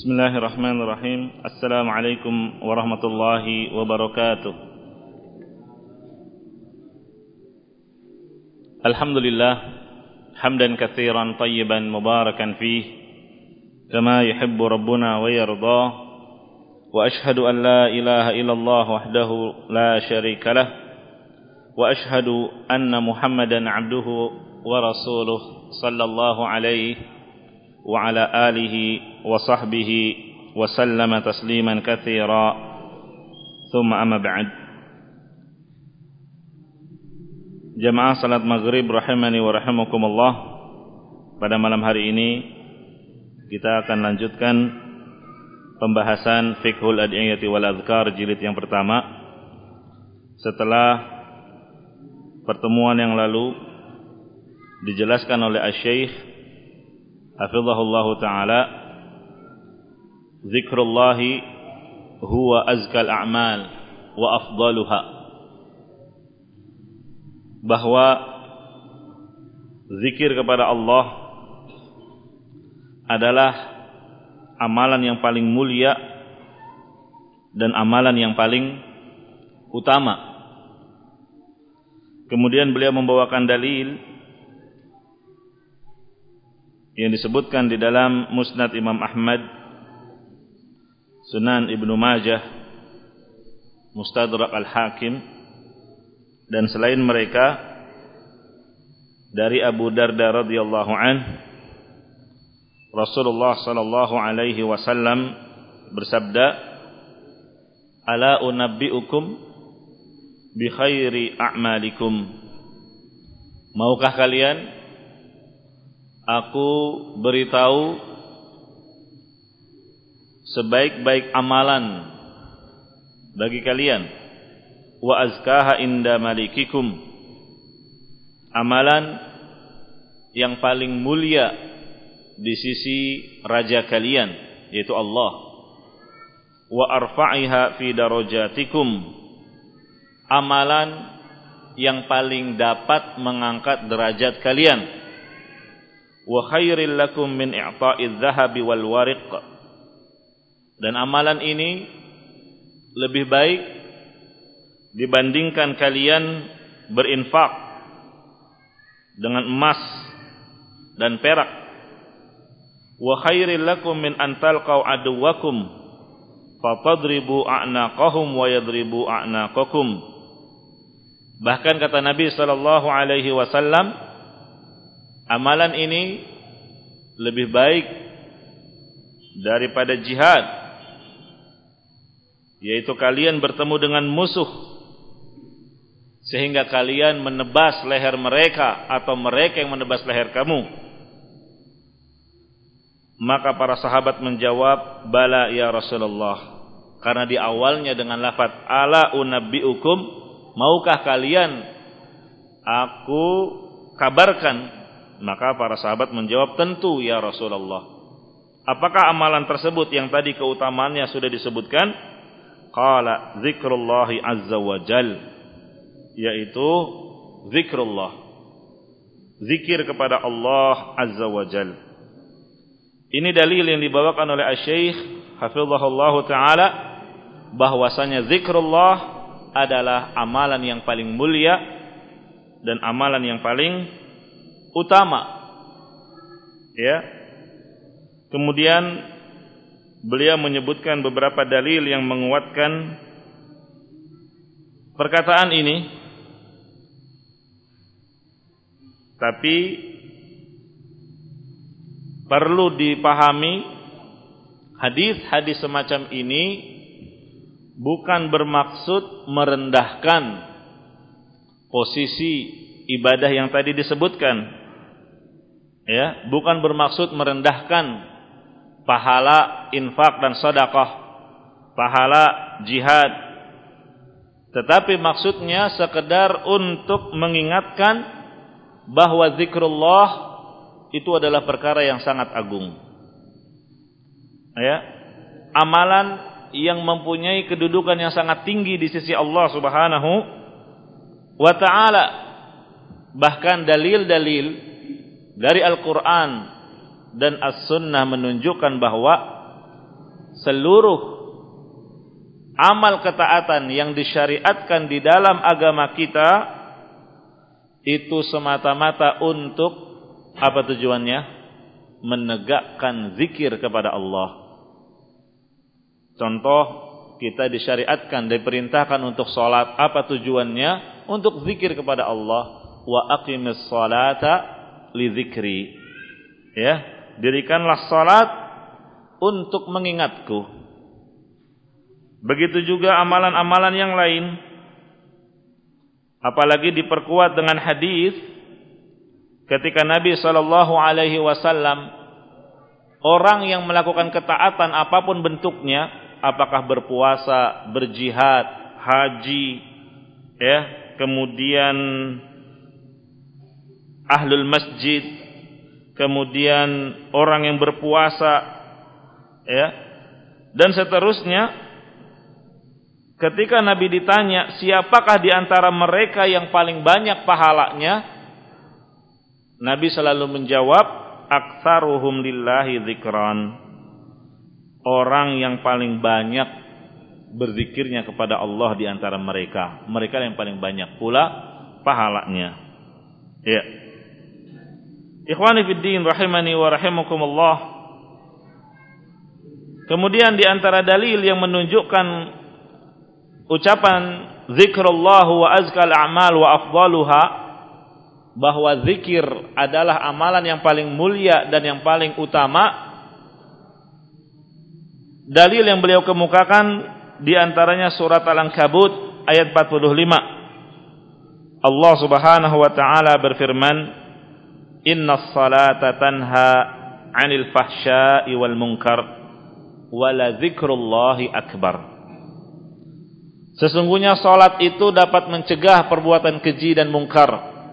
Bismillahirrahmanirrahim. Assalamualaikum warahmatullahi wabarakatuh. Alhamdulillah hamdan katsiran tayyiban mubarakan fih kama yuhibbu rabbuna wa yarda. Wa ashhadu an la ilaha illallah wahdahu la syarika lah wa ashhadu anna Muhammadan abduhu wa rasuluh sallallahu alaihi wa ala alihi wa sahbihi wa sallama tasliman katsira. Tsumma amma ba'd. Jamaah salat maghrib rahimani wa rahimakumullah. Pada malam hari ini kita akan lanjutkan pembahasan Fiqhul Ad'iyati wal Adhkar jilid yang pertama. Setelah pertemuan yang lalu dijelaskan oleh Asy-Syaikh hafizahullahu ta'ala, zikrullahi huwa azkal a'mal wa afdaluha, bahwa zikir kepada Allah adalah amalan yang paling mulia dan amalan yang paling utama. Kemudian beliau membawakan dalil yang disebutkan di dalam Musnad Imam Ahmad, Sunan Ibnu Majah, Mustadrak Al-Hakim, dan selain mereka dari Abu Darda radhiyallahu anhu, Rasulullah sallallahu alaihi wasallam bersabda, "Ala unabbiukum bi khairi a'malikum." Maukah kalian aku beritahu sebaik-baik amalan bagi kalian, wa azkaha inda malikikum, amalan yang paling mulia di sisi raja kalian, yaitu Allah, wa arfa'iha fi darajatikum, amalan yang paling dapat mengangkat derajat kalian, wa khairil lakum min i'ta'iz zahabi wal wariq, dan amalan ini lebih baik dibandingkan kalian berinfak dengan emas dan perak, wa khairil lakum min an talqaw aduwakum fatadribu a'naqahum wa yadribu a'naqakum. Bahkan kata Nabi sallallahu alaihi wasallam, amalan ini lebih baik daripada jihad, yaitu kalian bertemu dengan musuh sehingga kalian menebas leher mereka atau mereka yang menebas leher kamu. Maka para sahabat menjawab, "Bala ya Rasulullah." Karena di awalnya dengan lafaz ala unabbiukum, maukah kalian aku kabarkan? Maka para sahabat menjawab, tentu ya Rasulullah. Apakah amalan tersebut yang tadi keutamaannya sudah disebutkan? Qala zikrullahi azza wa jal, yaitu zikrullah, zikir kepada Allah azza wa jal. Ini dalil yang dibawakan oleh Asy-Syaikh hafizahullahu ta'ala, bahwasanya zikrullah adalah amalan yang paling mulia dan amalan yang paling utama, ya. Kemudian beliau menyebutkan beberapa dalil yang menguatkan perkataan ini, tapi perlu dipahami hadis-hadis semacam ini bukan bermaksud merendahkan posisi ibadah yang tadi disebutkan, ya, bukan bermaksud merendahkan pahala infak dan sedekah, pahala jihad, tetapi maksudnya sekedar untuk mengingatkan bahwa zikrullah itu adalah perkara yang sangat agung, ya, amalan yang mempunyai kedudukan yang sangat tinggi di sisi Allah Subhanahu wa ta'ala. Bahkan dalil-dalil dari Al-Quran dan As-Sunnah menunjukkan bahwa seluruh amal ketaatan yang disyariatkan di dalam agama kita itu semata-mata untuk apa tujuannya? Menegakkan zikir kepada Allah. Contoh, kita disyariatkan, diperintahkan untuk salat, apa tujuannya? Untuk zikir kepada Allah. Wa aqimis salata li dzikri. Ya, dirikanlah salat untuk mengingatku. Begitu juga amalan-amalan yang lain. Apalagi diperkuat dengan hadis ketika Nabi sallallahu alaihi wasallam, orang yang melakukan ketaatan apapun bentuknya, apakah berpuasa, berjihad, haji, ya, kemudian ahlul masjid, kemudian orang yang berpuasa, ya, dan seterusnya. Ketika Nabi ditanya, siapakah di antara mereka yang paling banyak pahalanya? Nabi selalu menjawab, aktsaruhum lillahi dzikran. Orang yang paling banyak berzikirnya kepada Allah di antara mereka. Mereka yang paling banyak pula pahalanya. Ya. Ikhwani fid din rahimani wa rahimakumullah. Kemudian di antara dalil yang menunjukkan ucapan zikrullah wa azkal a'mal wa afdaluha, bahwa zikir adalah amalan yang paling mulia dan yang paling utama. Dalil yang beliau kemukakan di antaranya surat Al-Ankabut ayat 45. Allah Subhanahu wa taala berfirman, "Innas salata tanha 'anil fahsya'i wal munkar wa la dzikrullahi akbar." Sesungguhnya salat itu dapat mencegah perbuatan keji dan mungkar.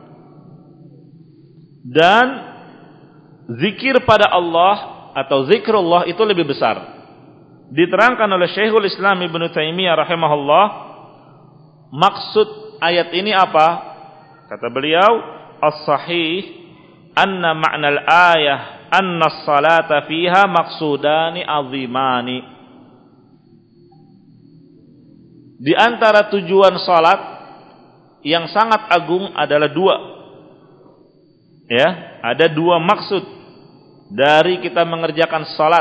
Dan zikir pada Allah atau zikrullah itu lebih besar. Diterangkan oleh Syekhul Islam Ibnu Taimiyah rahimahullah, maksud ayat ini apa? Kata beliau, as-sahih anna ma'nal ayah anna as-salata fiha maqsudani azimani. Di antara tujuan salat yang sangat agung adalah dua. Ya, ada dua maksud dari kita mengerjakan salat.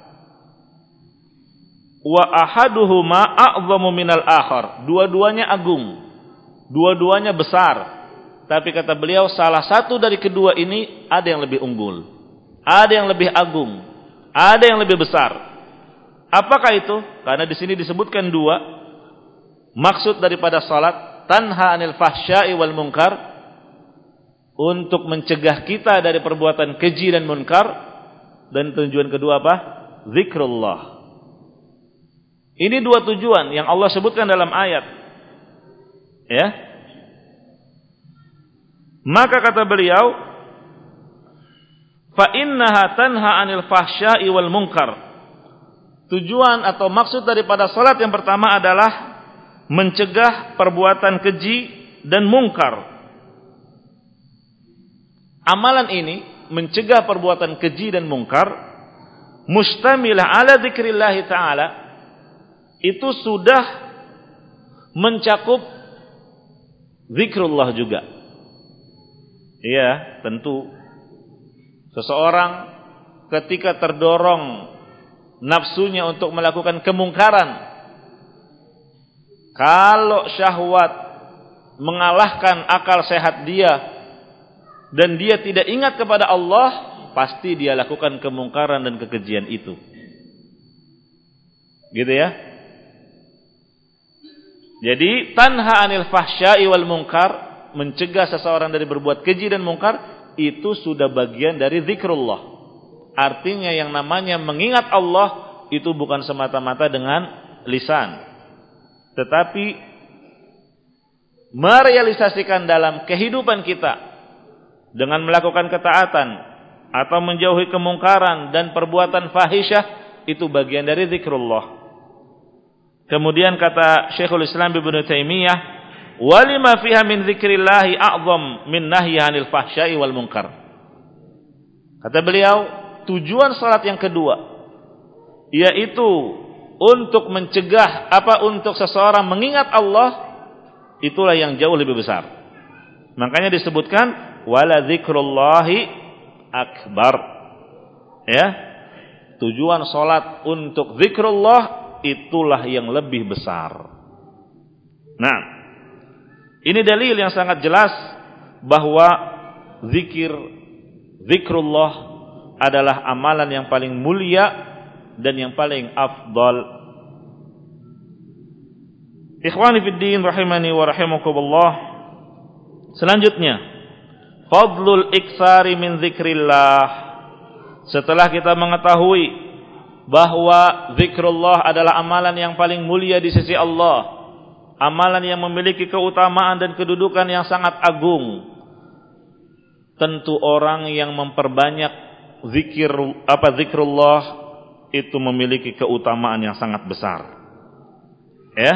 Wa ahaduhuma a'zamu minal akhar. Dua-duanya agung. Dua-duanya besar. Tapi kata beliau, salah satu dari kedua ini ada yang lebih unggul, ada yang lebih agung, ada yang lebih besar. Apakah itu? Karena di sini disebutkan dua. Maksud daripada salat, tanha anil fahsya'i wal munkar, untuk mencegah kita dari perbuatan keji dan munkar. Dan tujuan kedua apa? Zikrullah. Ini dua tujuan yang Allah sebutkan dalam ayat. Ya. Maka kata beliau, fa innaha tanha anil fahsya'i wal munkar. Tujuan atau maksud daripada salat yang pertama adalah mencegah perbuatan keji dan mungkar. Amalan ini mencegah perbuatan keji dan mungkar, mustamilah ala dzikrillah ta'ala, itu sudah mencakup zikrullah juga. Iya, tentu seseorang ketika terdorong nafsunya untuk melakukan kemungkaran, kalau syahwat mengalahkan akal sehat dia dan dia tidak ingat kepada Allah, pasti dia lakukan kemungkaran dan kekejian itu. Gitu ya. Jadi tanha anil fahsya'i wal munkar, mencegah seseorang dari berbuat keji dan mungkar, itu sudah bagian dari zikrullah. Artinya yang namanya mengingat Allah itu bukan semata-mata dengan lisan, tetapi merealisasikan dalam kehidupan kita dengan melakukan ketaatan atau menjauhi kemungkaran dan perbuatan fahisyah, itu bagian dari zikrullah. Kemudian kata Syekhul Islam Ibnu Taimiyah, walima fiha min dzikrillahi a'zam min nahyi 'anil fahsya'i wal munkar. Kata beliau, tujuan salat yang kedua yaitu untuk mencegah untuk seseorang mengingat Allah, itulah yang jauh lebih besar. Makanya disebutkan wala dzikrullahi akbar. Ya. Tujuan salat untuk zikrullah itulah yang lebih besar. Nah, ini dalil yang sangat jelas bahwa zikrullah adalah amalan yang paling mulia dan yang paling afdal. Ikhwani fid din rahimani wa rahimakumullah. Selanjutnya, fadlul iksari min zikrillah. Setelah kita mengetahui bahwa zikrullah adalah amalan yang paling mulia di sisi Allah, amalan yang memiliki keutamaan dan kedudukan yang sangat agung, tentu orang yang memperbanyak zikrullah itu memiliki keutamaan yang sangat besar. Ya.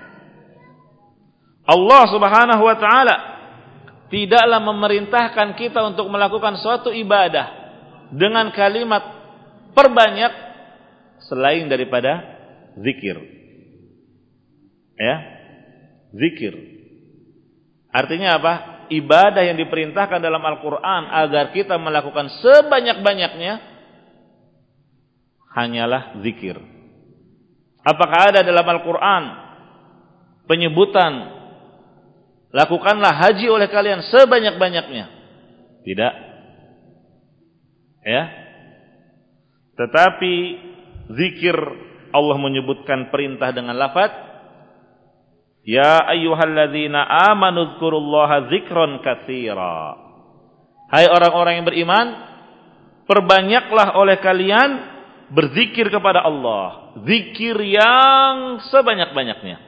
Allah Subhanahu wa taala tidaklah memerintahkan kita untuk melakukan suatu ibadah dengan kalimat perbanyak selain daripada zikir. Ya. Zikir. Artinya apa? Ibadah yang diperintahkan dalam Al-Qur'an agar kita melakukan sebanyak-banyaknya hanyalah zikir. Apakah ada dalam Al-Qur'an penyebutan lakukanlah haji oleh kalian sebanyak-banyaknya? Tidak. Ya. Tetapi zikir Allah menyebutkan perintah dengan lafaz ya ayyuhalladzina amanu dzkurullaha dzikran katsira. Hai orang-orang yang beriman, perbanyaklah oleh kalian berzikir kepada Allah, zikir yang sebanyak-banyaknya.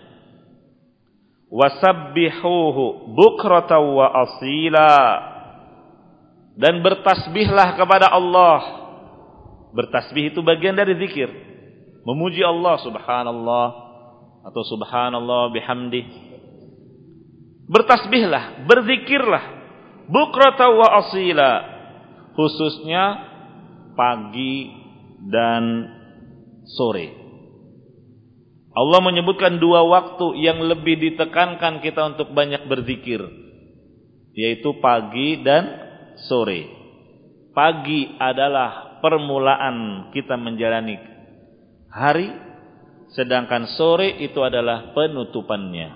Wasabbihuhu bukratan wa asila. Dan bertasbihlah kepada Allah. Bertasbih itu bagian dari zikir. Memuji Allah subhanallah atau subhanallah bihamdih. Bertasbihlah, berzikirlah bukratan wa asila, khususnya pagi dan sore. Allah menyebutkan dua waktu yang lebih ditekankan kita untuk banyak berzikir, yaitu pagi dan sore. Pagi adalah permulaan kita menjalani hari, sedangkan sore itu adalah penutupannya.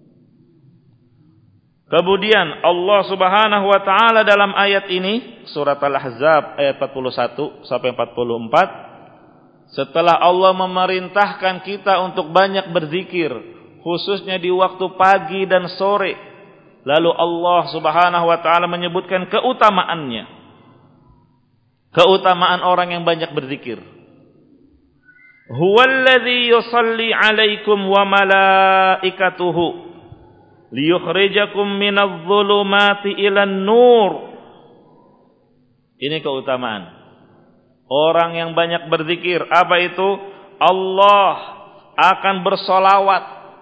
Kemudian Allah Subhanahu wa taala dalam ayat ini surat Al-Ahzab ayat 41 sampai 44, setelah Allah memerintahkan kita untuk banyak berzikir khususnya di waktu pagi dan sore, lalu Allah Subhanahu wa taala menyebutkan keutamaannya. Keutamaan orang yang banyak berzikir. Huwallazi yusalli 'alaikum wa malaikatuhu liyukhrijakum minadh-dhulumati ilan nur. Ini keutamaan orang yang banyak berzikir. Apa itu? Allah akan bersolawat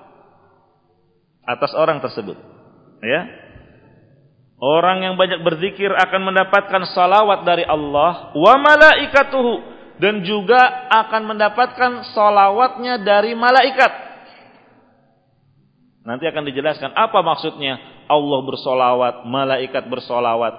atas orang tersebut. Ya. Orang yang banyak berzikir akan mendapatkan salawat dari Allah, wa malaikatuhu, dan juga akan mendapatkan salawatnya dari malaikat. Nanti akan dijelaskan apa maksudnya Allah bersolawat, malaikat bersolawat.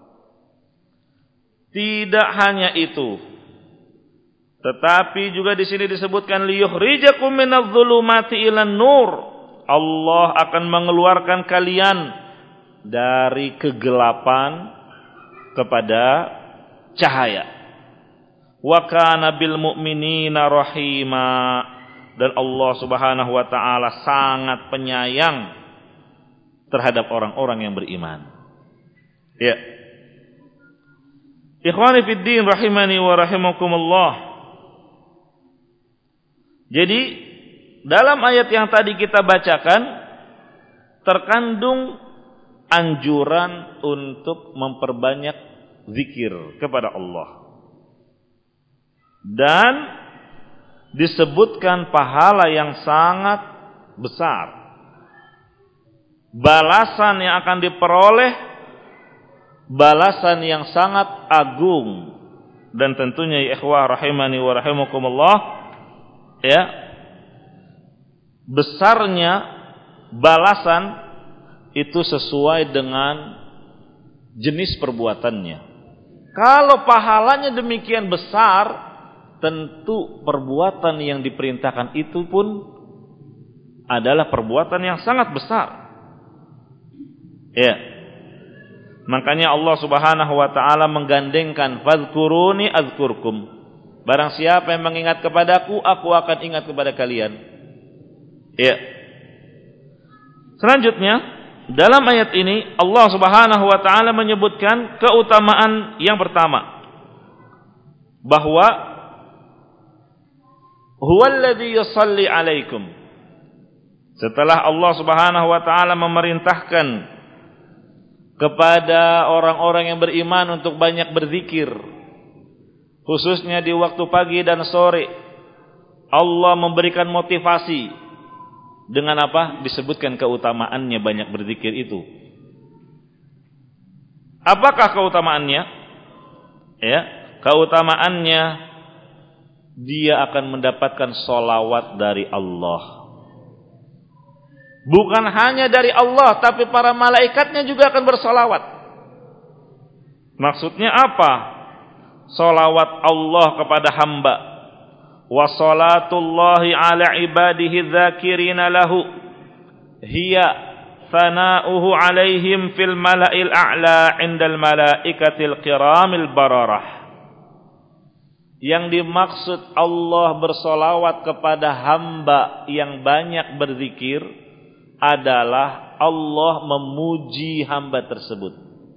Tidak hanya itu, tetapi juga di sini disebutkan liyukhrijakum minadh-dhulumati ilan nur. Allah akan mengeluarkan kalian dari kegelapan kepada cahaya. Wa kana bil mu'minina rahima, dan Allah Subhanahu wa taala sangat penyayang terhadap orang-orang yang beriman. Ya. Ikhwani fid din rahimani wa rahimakumullah. Jadi dalam ayat yang tadi kita bacakan terkandung anjuran untuk memperbanyak zikir kepada Allah. Dan disebutkan pahala yang sangat besar. Balasan yang akan diperoleh, balasan yang sangat agung. dan tentunya ya ikhwah rahimani wa rahimakumullah, ya, besarnya balasan itu sesuai dengan jenis perbuatannya. Kalau pahalanya demikian besar, tentu perbuatan yang diperintahkan itu pun adalah perbuatan yang sangat besar. Ya. Makanya Allah Subhanahu wa taala menggandengkan fadhkuruni azkurkum. Barang siapa yang mengingat kepadaku, aku akan ingat kepada kalian. Ya. Selanjutnya, dalam ayat ini Allah Subhanahu wa taala menyebutkan keutamaan yang pertama, bahwa huwallazi yusalli alaikum. Setelah Allah Subhanahu wa taala memerintahkan kepada orang-orang yang beriman untuk banyak berzikir, khususnya di waktu pagi dan sore, Allah memberikan motivasi dengan apa? Disebutkan keutamaannya banyak berzikir itu. Apakah keutamaannya? Ya, keutamaannya dia akan mendapatkan sholawat dari Allah. Bukan hanya dari Allah, tapi para malaikatnya juga akan bersolawat. Maksudnya apa? Solawat Allah kepada hamba. Wa salatullahi ala ibadihi dzakirina lahu hiya thana'uhu alaihim fil mala'il a'la 'indal malaikatil kiramil bararah. Yang dimaksud Allah bersolawat kepada hamba yang banyak berzikir adalah Allah memuji hamba tersebut.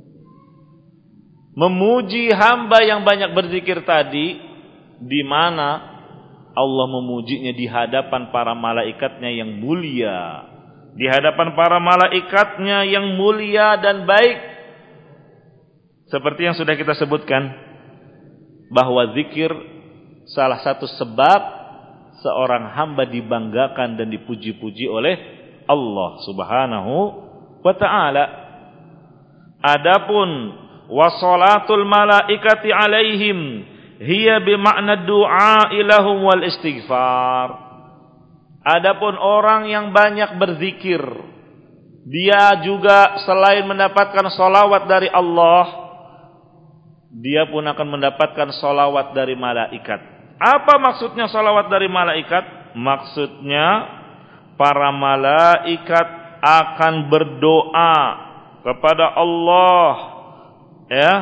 Memuji hamba yang banyak berzikir tadi, di mana Allah memujinya di hadapan para malaikatnya yang mulia, di hadapan para malaikatnya yang mulia dan baik. Seperti yang sudah kita sebutkan, bahwa zikir salah satu sebab seorang hamba dibanggakan dan dipuji-puji oleh Allah Subhanahu wa ta'ala. Adapun wasolatul malaikati alaihim hiya bima'na du'a ilahum wal istighfar. Adapun orang yang banyak berzikir, dia juga selain mendapatkan solawat dari Allah, dia pun akan mendapatkan solawat dari malaikat. Apa maksudnya solawat dari malaikat? Maksudnya para malaikat akan berdoa kepada Allah, ya,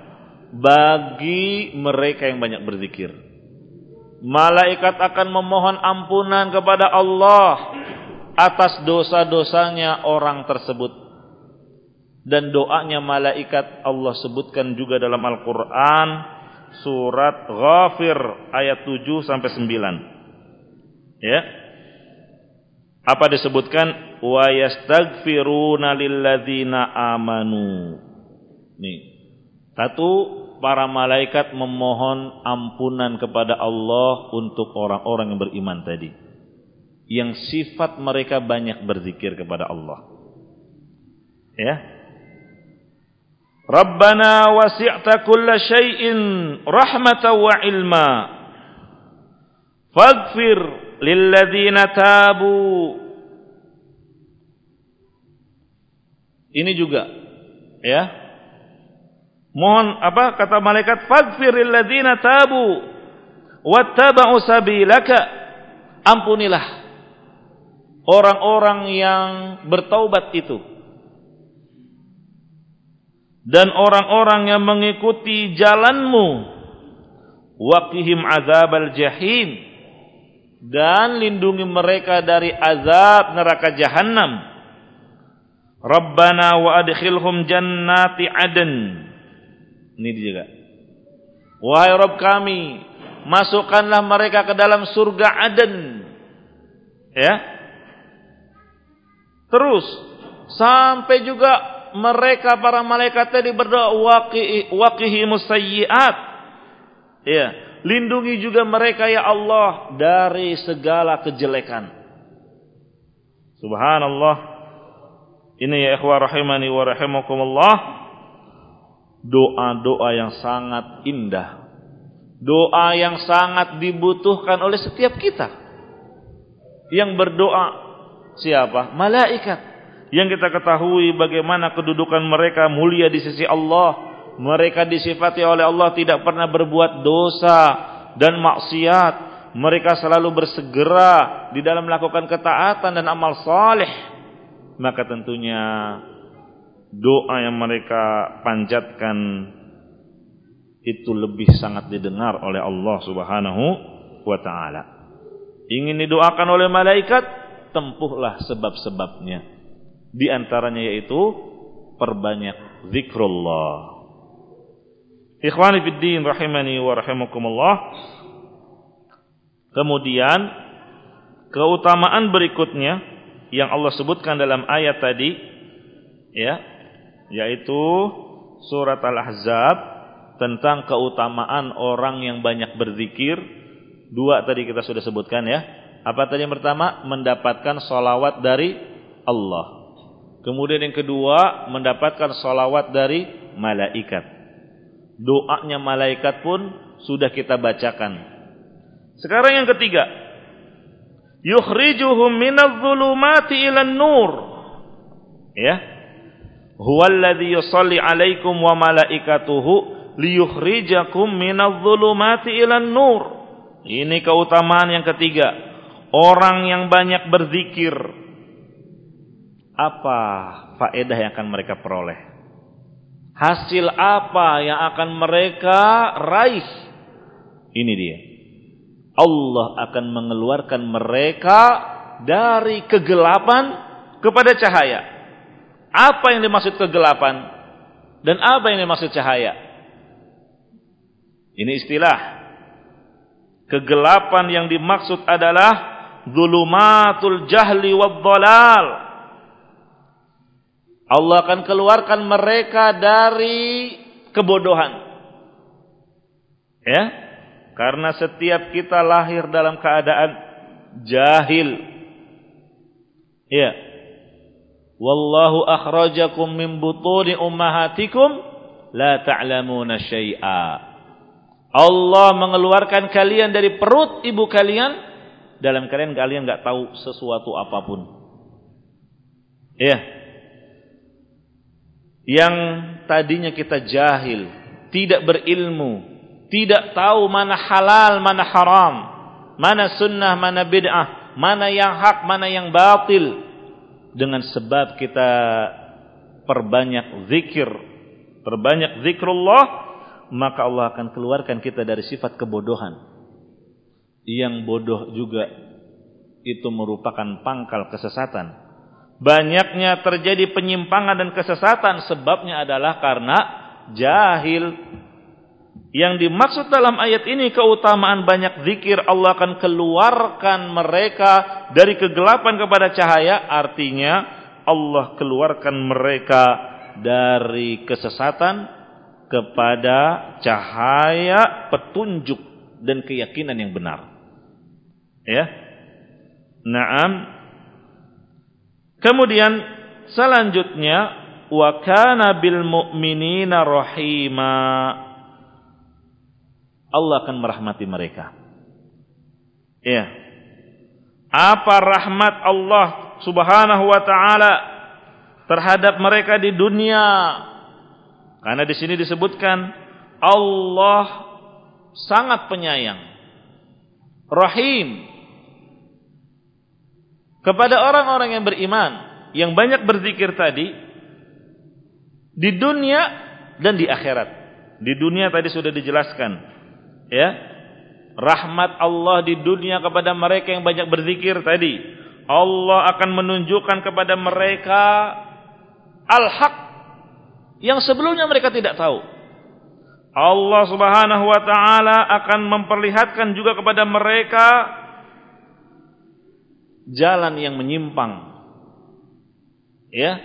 bagi mereka yang banyak berzikir. Malaikat akan memohon ampunan kepada Allah atas dosa-dosanya orang tersebut. Dan doanya malaikat Allah sebutkan juga dalam Al-Quran, surat Ghafir ayat 7 sampai 9. Ya. Apa disebutkan? Wa yastaghfiruna lilladzina amanu. Nih. Satu, para malaikat memohon ampunan kepada Allah untuk orang-orang yang beriman tadi, yang sifat mereka banyak berzikir kepada Allah. Ya. Rabbana wasi'ta kulla syai'in rahmatan wa ilma. Faghfir lilladzina tabu. Ini juga, ya. Mohon apa kata malaikat? Faghfir lilladzina tabu wattaba'u sabilaka. Ampunilah orang-orang yang bertaubat itu dan orang-orang yang mengikuti jalanmu. Waqihim azabal jahim. Dan lindungi mereka dari azab neraka Jahannam. Rabbana wa adkhilhum jannati adn. Ini juga. Wahai Rabb kami, masukkanlah mereka ke dalam surga Aden. Ya. Terus sampai juga mereka para malaikat tadi berdoa waqihimus sayyi'at. Ya. Lindungi juga mereka ya Allah dari segala kejelekan. Subhanallah. Ini ya ikhwah rahimani wa rahimakumullah, doa-doa yang sangat indah, Doa yang sangat dibutuhkan oleh setiap kita. Yang berdoa siapa? Malaikat. Yang kita ketahui bagaimana kedudukan mereka mulia di sisi Allah. Mereka disifati oleh Allah tidak pernah berbuat dosa dan maksiat. Mereka selalu bersegera di dalam melakukan ketaatan dan amal saleh. Maka tentunya doa yang mereka panjatkan itu lebih sangat didengar oleh Allah Subhanahu wa taala. Ingin didoakan oleh malaikat, tempuhlah sebab-sebabnya. Di antaranya yaitu perbanyak zikrullah. Ikhwani fid din rahimani wa rahimakumullah. Kemudian keutamaan berikutnya yang Allah sebutkan dalam ayat tadi, ya, yaitu surat Al-Ahzab tentang keutamaan orang yang banyak berzikir. Dua tadi kita sudah sebutkan, ya. Apa tadi yang pertama? Mendapatkan sholawat dari Allah. Kemudian yang kedua, mendapatkan sholawat dari malaikat. Doanya malaikat pun sudah kita bacakan. Sekarang yang ketiga, yukhrijuhum minadh-dhulumati ilan nur. Ya. Huwallazi yusalli 'alaikum wa malaikatuhu liyukhrijakum minadh-dhulumati ilan nur. Ini keutamaan yang ketiga. Orang yang banyak berzikir, apa faedah yang akan mereka peroleh? Hasil apa yang akan mereka raih? Ini dia. Allah akan mengeluarkan mereka dari kegelapan kepada cahaya. Apa yang dimaksud kegelapan? Dan apa yang dimaksud cahaya? Ini istilah. Kegelapan yang dimaksud adalah zulumatul jahli wad dhalal. Allah akan keluarkan mereka dari kebodohan. Ya? Karena setiap kita lahir dalam keadaan jahil. Ya. Wallahu akhrajakum min butuni ummahatikum la ta'lamuna syai'a. Allah mengeluarkan kalian dari perut ibu kalian dalam kalian enggak tahu sesuatu apapun. Ya. Yang tadinya kita jahil, tidak berilmu, tidak tahu mana halal, mana haram, mana sunnah, mana bid'ah, mana yang hak, mana yang batil. Dengan sebab kita perbanyak zikir, perbanyak zikrullah, maka Allah akan keluarkan kita dari sifat kebodohan. Yang bodoh juga itu merupakan pangkal kesesatan. Banyaknya terjadi penyimpangan dan kesesatan, sebabnya adalah karena jahil. Yang dimaksud dalam ayat ini keutamaan banyak zikir, Allah akan keluarkan mereka dari kegelapan kepada cahaya. Artinya Allah keluarkan mereka dari kesesatan kepada cahaya petunjuk dan keyakinan yang benar. Ya. Naam. Kemudian selanjutnya, wa kana bil mu'minina rahima. Allah akan merahmati mereka. Ya. Apa rahmat Allah Subhanahu wa taala terhadap mereka di dunia? Karena di sini disebutkan Allah sangat penyayang, Rahim kepada orang-orang yang beriman, yang banyak berzikir tadi di dunia dan di akhirat. Di dunia tadi sudah dijelaskan. Ya, rahmat Allah di dunia kepada mereka yang banyak berzikir tadi. Allah akan menunjukkan kepada mereka al-haq yang sebelumnya mereka tidak tahu. Allah Subhanahu wa taala akan memperlihatkan juga kepada mereka jalan yang menyimpang. Ya.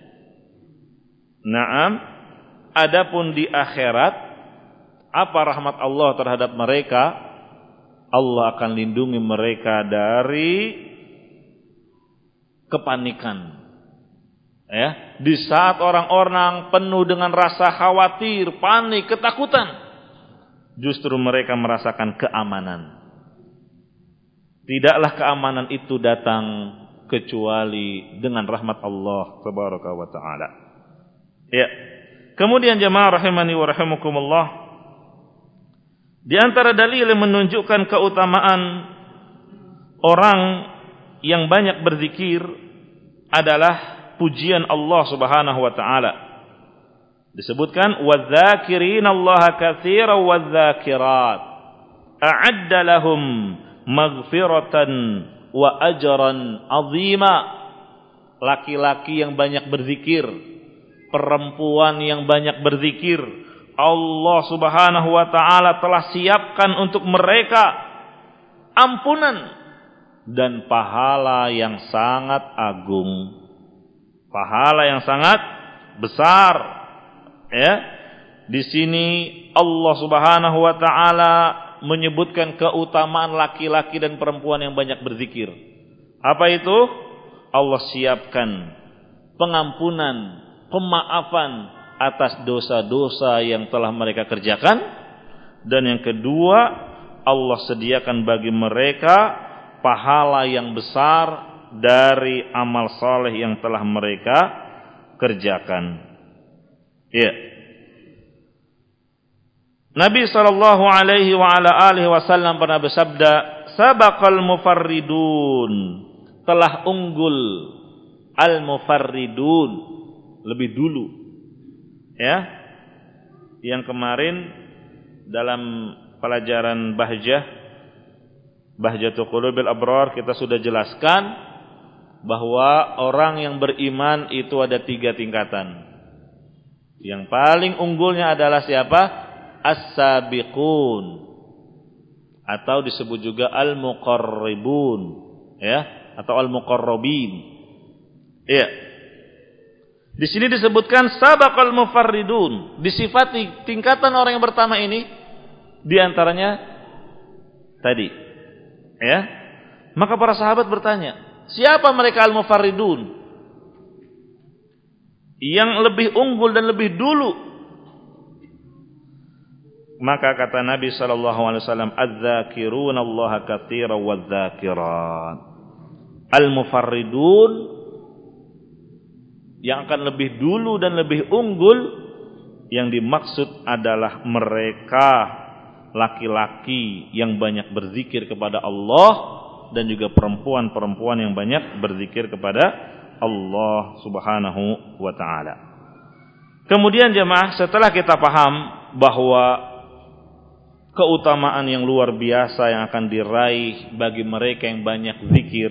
Naam. Adapun di akhirat, apa rahmat Allah terhadap mereka? Allah akan lindungi mereka dari kepanikan. Ya, di saat orang-orang penuh dengan rasa khawatir, panik, ketakutan, justru mereka merasakan keamanan. Tidaklah keamanan itu datang kecuali dengan rahmat Allah tabaraka wa taala. Ya. Kemudian jemaah rahimani wa rahimakumullah, di antara dalil yang menunjukkan keutamaan orang yang banyak berzikir adalah pujian Allah Subhanahu wa taala. Disebutkan wadz-dzakirinallaha katsiran wadz-dzakirat a'adda lahum maghfiratan wa ajran 'azima. Laki-laki yang banyak berzikir, perempuan yang banyak berzikir, Allah Subhanahu wa taala telah siapkan untuk mereka ampunan dan pahala yang sangat agung. Pahala yang sangat besar. Ya. Di sini Allah Subhanahu wa taala menyebutkan keutamaan laki-laki dan perempuan yang banyak berzikir. Apa itu? Allah siapkan pengampunan, pemaafan atas dosa-dosa yang telah mereka kerjakan. Dan yang kedua, Allah sediakan bagi mereka pahala yang besar dari amal saleh yang telah mereka kerjakan. Ya. Nabi sallallahu alaihi wa ala alihi wasallam pernah bersabda, "Sabaqal mufarridun." Telah unggul al-mufarridun, lebih dulu. Ya. Yang kemarin dalam pelajaran Bahjatul Qulubil Abrar kita sudah jelaskan bahwa orang yang beriman itu ada 3 tingkatan. Yang paling unggulnya adalah siapa? As-sabiqun, atau disebut juga al-muqarribun, ya, atau al-muqarrabin. Ya. Di sini disebutkan sabaqal mufarridun, disifati tingkatan orang yang pertama ini di antaranya tadi. Ya. Maka para sahabat bertanya, siapa mereka al-mufarridun? Yang lebih unggul dan lebih dulu. Maka kata Nabi sallallahu alaihi wasallam, "Adz-dzakiruna Allaha katsiran wadz-dzakirat." Al-mufarridun yang akan lebih dulu dan lebih unggul, yang dimaksud adalah mereka laki-laki yang banyak berzikir kepada Allah dan juga perempuan-perempuan yang banyak berzikir kepada Allah Subhanahu wa taala. Kemudian jemaah, setelah kita paham bahwa keutamaan yang luar biasa yang akan diraih bagi mereka yang banyak zikir,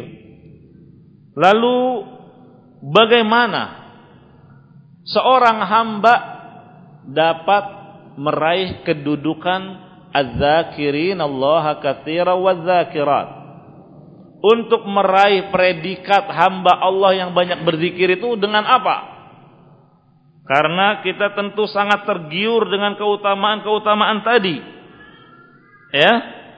lalu bagaimana seorang hamba dapat meraih kedudukan az-zakirin Allah katsiran wadz-dzakirat? Untuk meraih predikat hamba Allah yang banyak berzikir itu dengan apa? Karena kita tentu sangat tergiur dengan keutamaan-keutamaan tadi. Ya.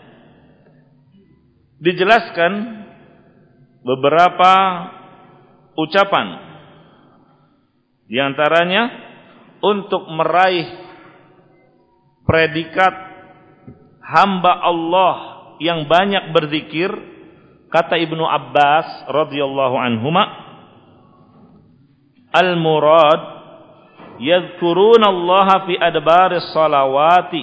Dijelaskan beberapa ucapan. Di antaranya untuk meraih predikat hamba Allah yang banyak berzikir, kata Ibnu Abbas radhiyallahu anhuma, al-murad yadhkuruna Allah fi adbaris salawati.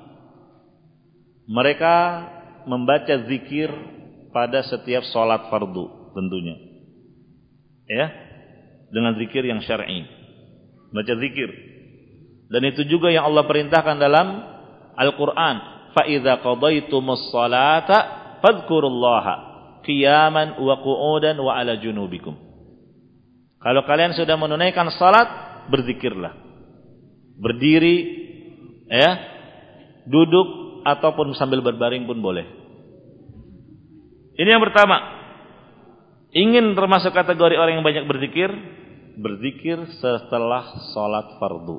Mereka membaca zikir pada setiap salat fardu tentunya. Ya, dengan zikir yang syar'i. Baca zikir. Dan itu juga yang Allah perintahkan dalam Al-Qur'an, fa idza qadaytumus salata fadhkurullaha qiyaman wa qu'udan wa ala junubikum. Kalau kalian sudah menunaikan salat, berzikirlah. Berdiri, ya, duduk ataupun sambil berbaring pun boleh. Ini yang pertama. Ingin termasuk kategori orang yang banyak berzikir, berzikir setelah salat fardu.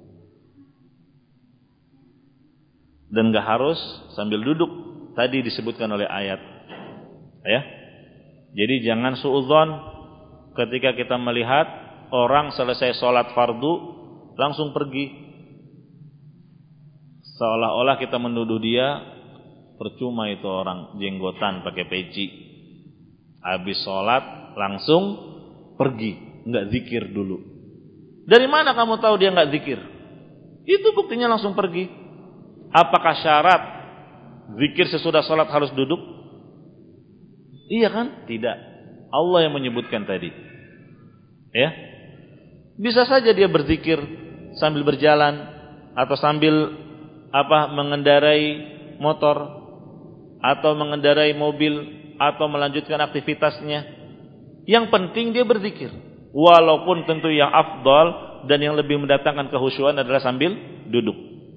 Dan enggak harus sambil duduk. Tadi disebutkan oleh ayat. Ya. Jadi jangan suudzon ketika kita melihat orang selesai sholat fardu langsung pergi. Seolah-olah kita menuduh dia, percuma itu orang jenggotan pakai peci. Habis sholat langsung pergi, enggak zikir dulu. Dari mana kamu tahu dia enggak zikir? Itu buktinya langsung pergi. Apakah syarat zikir sesudah sholat harus duduk? Iya kan? Tidak. Allah yang menyebutkan tadi. Ya. Bisa saja dia berzikir sambil berjalan atau sambil mengendarai motor atau mengendarai mobil atau melanjutkan aktivitasnya. Yang penting dia berzikir. Walaupun tentu yang afdal dan yang lebih mendatangkan kehusyuan adalah sambil duduk.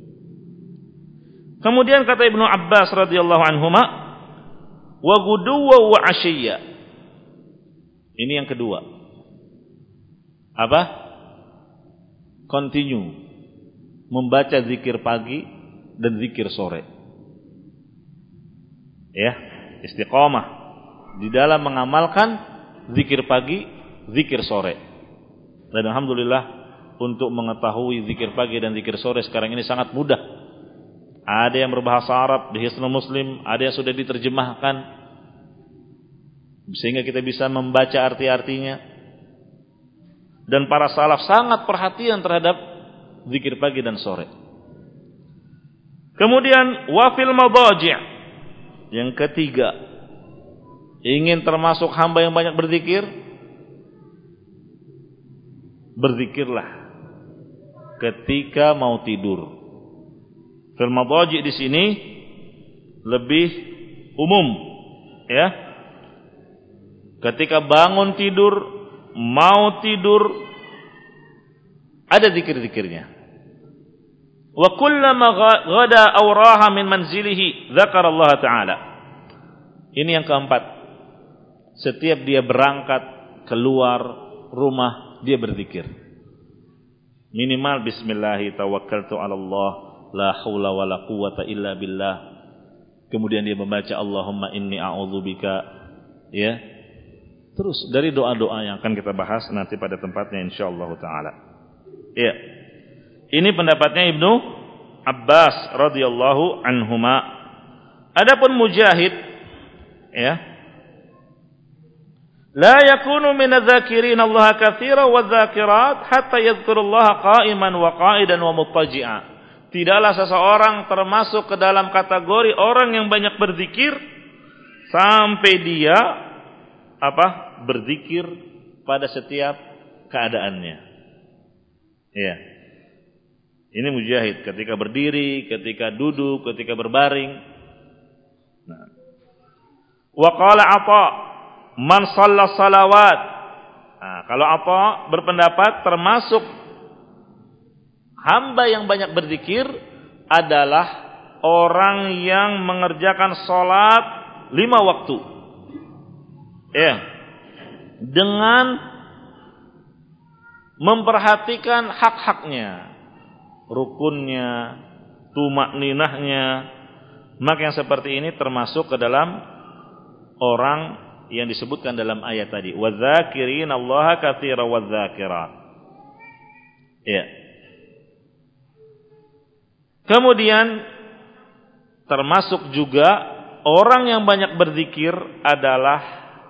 Kemudian kata Ibnu Abbas radhiyallahu anhuma, wa guduwa wa ashiyya. Ini yang kedua. Apa? Continue membaca zikir pagi dan zikir sore. Ya, istiqamah di dalam mengamalkan zikir pagi, zikir sore. Dan alhamdulillah untuk mengetahui zikir pagi dan zikir sore sekarang ini sangat mudah. Ada yang berbahasa Arab di Hisnul Muslim, ada yang sudah diterjemahkan sehingga kita bisa membaca arti-artinya. Dan para salaf sangat perhatian terhadap zikir pagi dan sore. Kemudian wafil madaji'. Yang ketiga, ingin termasuk hamba yang banyak berzikir, berzikirlah ketika mau tidur. Fil madaji' di sini lebih umum, ya. Ketika bangun tidur, mau tidur, ada zikir-zikirnya. Wa kullama ghada aw raha min manzilihi dzakara Allah taala. Ini yang keempat. Setiap dia berangkat keluar rumah, dia berzikir. Minimal bismillah tawakkaltu 'ala Allah la haula wala quwata illa billah. Kemudian dia membaca Allahumma inni a'udzubika, ya. Terus dari doa-doa yang akan kita bahas nanti pada tempatnya insyaallah taala. Ya. Ini pendapatnya Ibnu Abbas radhiyallahu anhuma. Adapun Mujahid, ya, la yakunu min adh-dhakirin Allah katsira wa dzakirat hatta yadhkurullaha qa'iman wa qa'idan wa muttaji'a. Tidaklah seseorang termasuk ke dalam kategori orang yang banyak berzikir sampai dia berzikir pada setiap keadaannya. Ya. Ini Mujahid ketika berdiri, ketika duduk, ketika berbaring. Nah. Wa qala Atha man shalla salawat. Nah, kalau Atha berpendapat termasuk hamba yang banyak berzikir adalah orang yang mengerjakan salat 5 waktu. Ya. Dengan memperhatikan hak-haknya, rukunnya, tumakninahnya, maka yang seperti ini termasuk ke dalam orang yang disebutkan dalam ayat tadi, wadzakirina Allaha katsira wadzakirat. Ya. Kemudian termasuk juga orang yang banyak berzikir adalah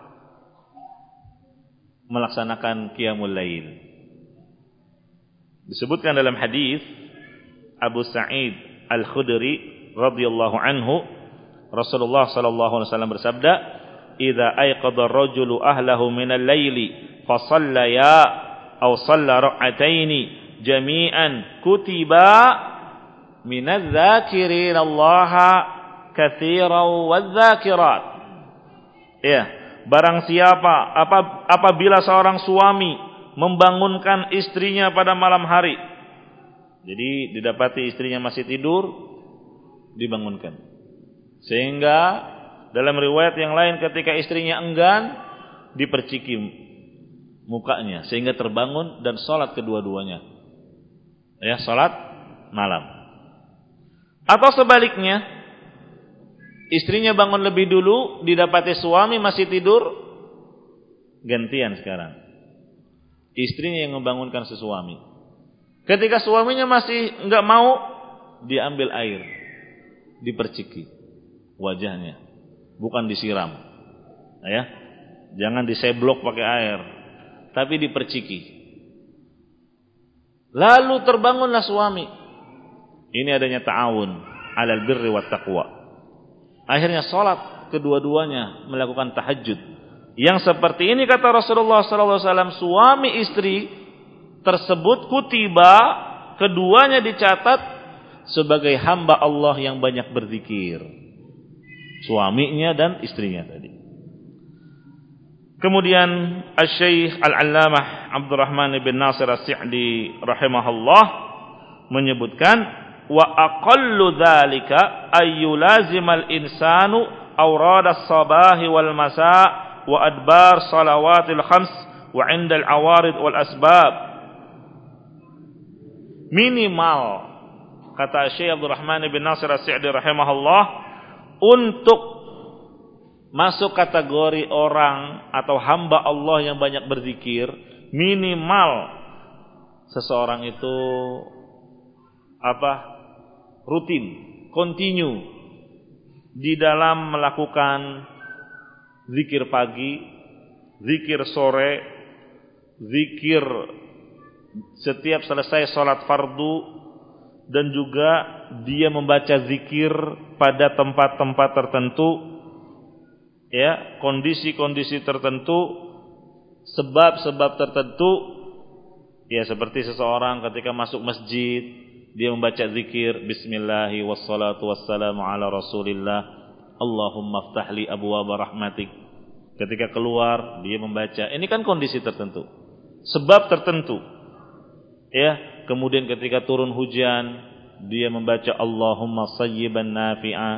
melaksanakan qiyamul lail. Disebutkan dalam hadis Abu Sa'id Al-Khudri radhiyallahu anhu, Rasulullah sallallahu alaihi wasallam bersabda, "Idza ayqadha ar-rajulu ahlahu min al-laili fa shallaya aw shalla rak'ataini jami'an kutiba minadh-dhakirin Allah katsiran wadh-dhakirat." Ya, barang siapa apabila seorang suami membangunkan istrinya pada malam hari. Jadi didapati istrinya masih tidur, dibangunkan. Sehingga dalam riwayat yang lain ketika istrinya enggan, diperciki mukanya sehingga terbangun dan salat kedua-duanya. Ya, salat malam. Atau sebaliknya, istrinya bangun lebih dulu, didapati suami masih tidur, gantian sekarang. Istrinya yang membangunkan si suami. Ketika suaminya masih enggak mau, diambil air, diperciki wajahnya, bukan disiram. Ya. Jangan diseblok pakai air, tapi diperciki. Lalu terbangunlah suami. Ini adanya ta'awun 'alal birri wat taqwa. Akhirnya salat kedua-duanya, melakukan tahajud. Yang seperti ini kata Rasulullah sallallahu alaihi wasallam, suami istri tersebut kutiba, keduanya dicatat sebagai hamba Allah yang banyak berzikir. Suaminya dan istrinya tadi. Kemudian Asy-Syaikh Al-Allamah Abdurrahman bin Nasir As-Sa'di rahimahullah menyebutkan wa aqallu dzalika ayyulazimal insanu awradas sabahi wal masa' wa adbar salawatil khams wa 'inda al-awarid wal asbab. Minimal kata Syekh Abdurrahman bin Nasir As-Sa'di rahimahullah, untuk masuk kategori orang atau hamba Allah yang banyak berzikir, minimal seseorang itu rutin, continue di dalam melakukan zikir pagi, zikir sore, zikir setiap selesai salat fardu, dan juga dia membaca zikir pada tempat-tempat tertentu, ya, kondisi-kondisi tertentu, sebab-sebab tertentu, ya, seperti seseorang ketika masuk masjid dia membaca zikir bismillahi wassalatu wassalamu ala rasulillah Allahumma aftahli abwaaba rahmatik. Ketika keluar dia membaca, ini kan kondisi tertentu, sebab tertentu, ya. Kemudian ketika turun hujan dia membaca Allahumma sayyiban nafi'a.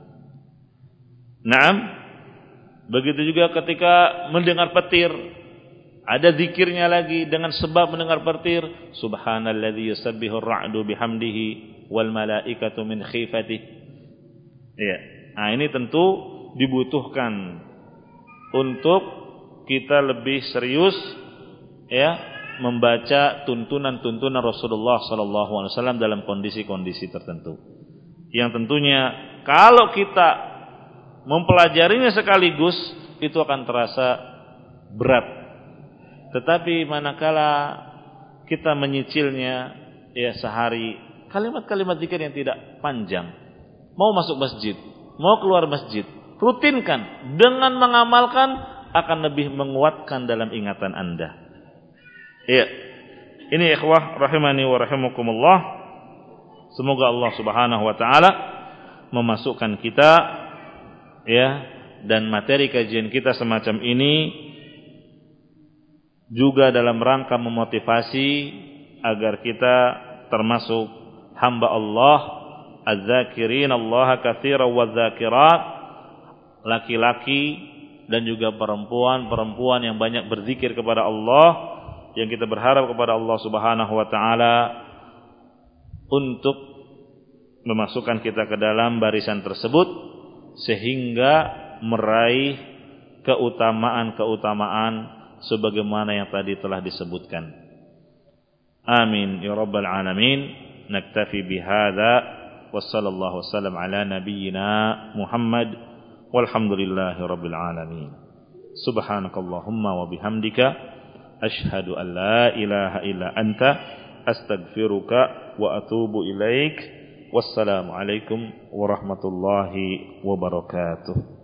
Naam. Begitu juga ketika mendengar petir, ada zikirnya lagi dengan sebab mendengar petir, subhanalladzi yusabbihu ar-ra'du bihamdihi wal malaikatu min khifatihi. Ya. Nah, ini tentu dibutuhkan untuk kita lebih serius, ya, membaca tuntunan-tuntunan Rasulullah sallallahu alaihi wasallam dalam kondisi-kondisi tertentu. Yang tentunya kalau kita mempelajarinya sekaligus itu akan terasa berat. Tetapi manakala kita menyicilnya, ya, sehari, kalimat-kalimat zikir yang tidak panjang, mau masuk masjid, mau keluar masjid, rutinkan dengan mengamalkan, akan lebih menguatkan dalam ingatan Anda. Ya. Ini ikhwah rahimani wa rahimakumullah. Semoga Allah Subhanahu wa taala memasukkan kita, ya, dan materi kajian kita semacam ini juga dalam rangka memotivasi agar kita termasuk hamba Allah az-zakirin Allah katsiran wadz-zakirat, laki-laki dan juga perempuan yang banyak berzikir kepada Allah, yang kita berharap kepada Allah Subhanahu wa taala untuk memasukkan kita ke dalam barisan tersebut sehingga meraih keutamaan-keutamaan sebagaimana yang tadi telah disebutkan. Amin ya rabbal alamin. Naktafi bihadza wa sallallahu wasallam ala nabiyyina Muhammad walhamdulillahi rabbil alamin. Subhanakallahumma wa bihamdika asyhadu an la ilaha illa anta astaghfiruka wa atubu ilaik. Wassalamu alaikum warahmatullahi wabarakatuh.